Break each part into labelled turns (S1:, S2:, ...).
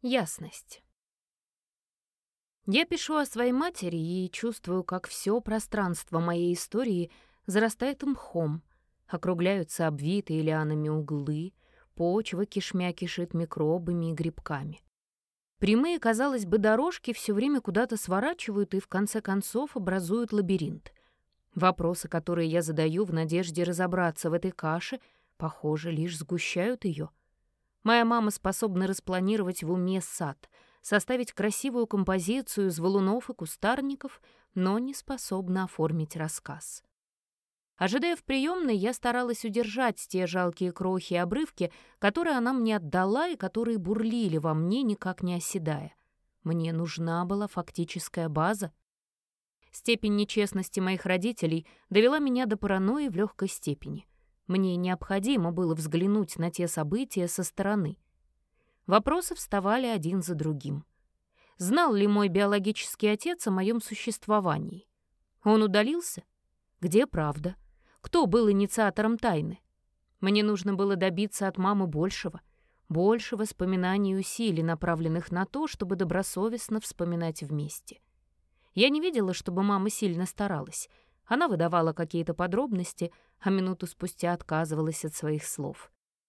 S1: Ясность. Я пишу о своей матери и чувствую, как все пространство моей истории зарастает мхом, округляются обвитые лианами углы, почва кишмя кишит микробами и грибками. Прямые, казалось бы, дорожки все время куда-то сворачивают и в конце концов образуют лабиринт. Вопросы, которые я задаю в надежде разобраться в этой каше, похоже, лишь сгущают ее. Моя мама способна распланировать в уме сад, составить красивую композицию из валунов и кустарников, но не способна оформить рассказ. Ожидая в приемной, я старалась удержать те жалкие крохи и обрывки, которые она мне отдала и которые бурлили во мне, никак не оседая. Мне нужна была фактическая база. Степень нечестности моих родителей довела меня до паранойи в легкой степени. Мне необходимо было взглянуть на те события со стороны. Вопросы вставали один за другим. Знал ли мой биологический отец о моем существовании? Он удалился? Где правда? Кто был инициатором тайны? Мне нужно было добиться от мамы большего воспоминаний и усилий, направленных на то, чтобы добросовестно вспоминать вместе. Я не видела, чтобы мама сильно старалась. Она выдавала какие-то подробности, а минуту спустя отказывалась от своих слов.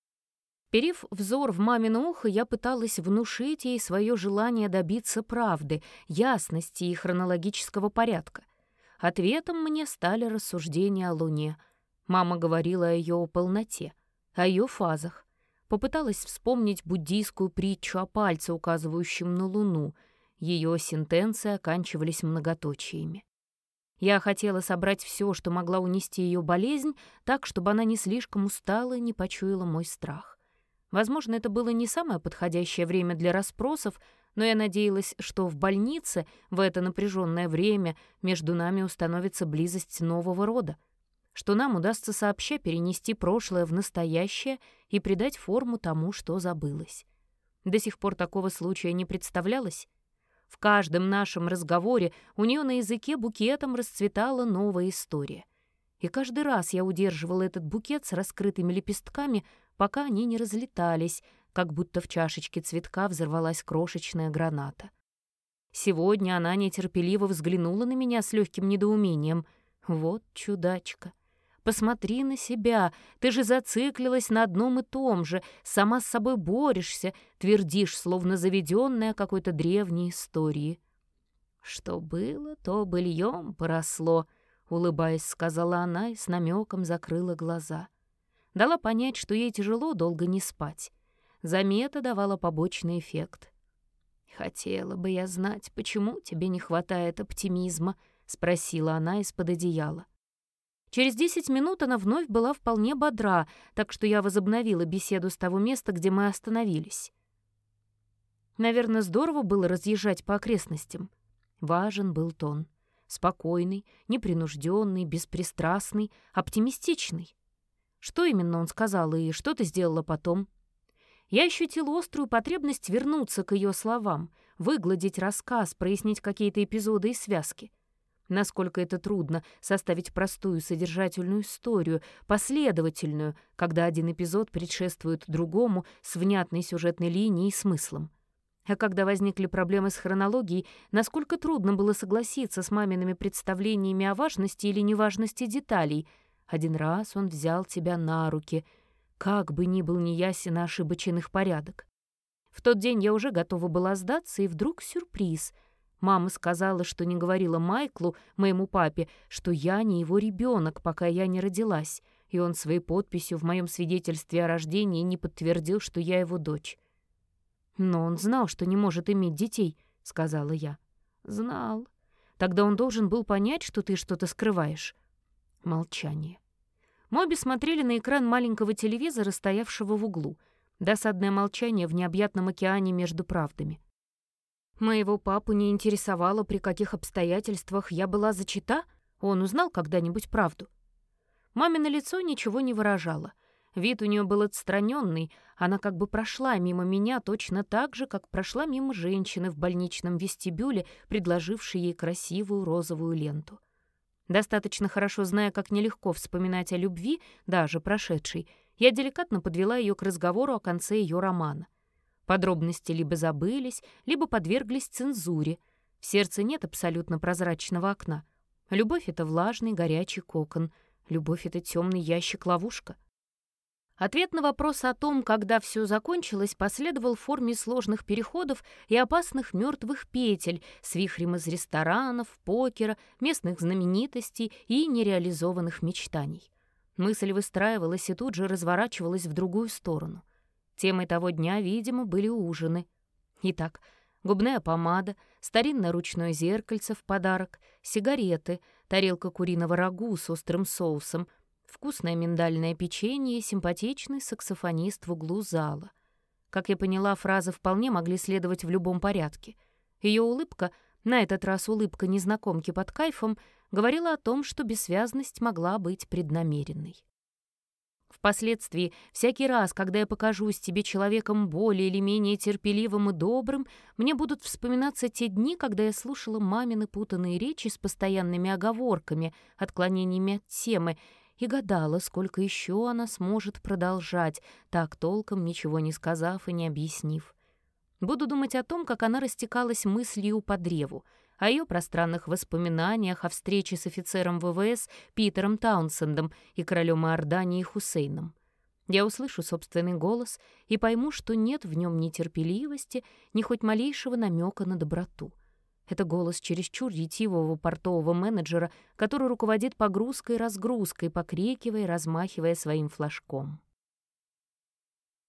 S1: Вперив взор в мамино ухо, я пыталась внушить ей свое желание добиться правды, ясности и хронологического порядка. Ответом мне стали рассуждения о Луне. Мама говорила о ее полноте, о ее фазах. Попыталась вспомнить буддийскую притчу о пальце, указывающем на Луну. Ее сентенции оканчивались многоточиями. Я хотела собрать все, что могла унести ее болезнь, так, чтобы она не слишком устала и не почуяла мой страх. Возможно, это было не самое подходящее время для расспросов, но я надеялась, что в больнице в это напряженное время между нами установится близость нового рода, что нам удастся сообща перенести прошлое в настоящее и придать форму тому, что забылось. До сих пор такого случая не представлялось. В каждом нашем разговоре у нее на языке букетом расцветала новая история. И каждый раз я удерживала этот букет с раскрытыми лепестками, пока они не разлетались, как будто в чашечке цветка взорвалась крошечная граната. Сегодня она нетерпеливо взглянула на меня с легким недоумением. «Вот чудачка! Посмотри на себя, ты же зациклилась на одном и том же, сама с собой борешься, твердишь, словно заведенная какой-то древней истории». «Что было, то быльем поросло», — улыбаясь, сказала она и с намеком закрыла глаза. Дала понять, что ей тяжело долго не спать. Замета давала побочный эффект. «Хотела бы я знать, почему тебе не хватает оптимизма», — спросила она из-под одеяла. Через 10 минут она вновь была вполне бодра, так что я возобновила беседу с того места, где мы остановились. Наверное, здорово было разъезжать по окрестностям. Важен был тон. Спокойный, непринужденный, беспристрастный, оптимистичный. Что именно он сказал и что ты сделала потом? Я ощутила острую потребность вернуться к ее словам, выгладить рассказ, прояснить какие-то эпизоды и связки. Насколько это трудно составить простую содержательную историю, последовательную, когда один эпизод предшествует другому с внятной сюжетной линией и смыслом. А когда возникли проблемы с хронологией, насколько трудно было согласиться с мамиными представлениями о важности или неважности деталей. Один раз он взял тебя на руки, как бы ни был неясен и ошибочен их порядок. В тот день я уже готова была сдаться, и вдруг сюрприз. Мама сказала, что не говорила Майклу, моему папе, что я не его ребенок, пока я не родилась, и он своей подписью в моем свидетельстве о рождении не подтвердил, что я его дочь. «Но он знал, что не может иметь детей», — сказала я. «Знал. Тогда он должен был понять, что ты что-то скрываешь». Молчание. Мы обе смотрели на экран маленького телевизора, стоявшего в углу. Досадное молчание в необъятном океане между правдами. Моего папу не интересовало, при каких обстоятельствах я была зачата. Он узнал когда-нибудь правду. Мамино лицо ничего не выражало. Вид у нее был отстраненный, она как бы прошла мимо меня точно так же, как прошла мимо женщины в больничном вестибюле, предложившей ей красивую розовую ленту. Достаточно хорошо зная, как нелегко вспоминать о любви, даже прошедшей, я деликатно подвела ее к разговору о конце ее романа. Подробности либо забылись, либо подверглись цензуре. В сердце нет абсолютно прозрачного окна. Любовь — это влажный, горячий кокон. Любовь — это темный ящик-ловушка. Ответ на вопрос о том, когда все закончилось, последовал в форме сложных переходов и опасных мертвых петель с вихрем из ресторанов, покера, местных знаменитостей и нереализованных мечтаний. Мысль выстраивалась и тут же разворачивалась в другую сторону. Темой того дня, видимо, были ужины. Итак, губная помада, старинное ручное зеркальце в подарок, сигареты, тарелка куриного рагу с острым соусом, вкусное миндальное печенье и симпатичный саксофонист в углу зала. Как я поняла, фразы вполне могли следовать в любом порядке. Ее улыбка, на этот раз улыбка незнакомки под кайфом, говорила о том, что бессвязность могла быть преднамеренной. Впоследствии, всякий раз, когда я покажусь тебе человеком более или менее терпеливым и добрым, мне будут вспоминаться те дни, когда я слушала мамины путанные речи с постоянными оговорками, отклонениями от темы, и гадала, сколько еще она сможет продолжать, так толком ничего не сказав и не объяснив. Буду думать о том, как она растекалась мыслью по древу, о ее пространных воспоминаниях о встрече с офицером ВВС Питером Таунсендом и королем Иордании Хусейном. Я услышу собственный голос и пойму, что нет в нем ни терпеливости, ни хоть малейшего намека на доброту. Это голос чересчур ретивого портового менеджера, который руководит погрузкой и разгрузкой, покрикивая и размахивая своим флажком.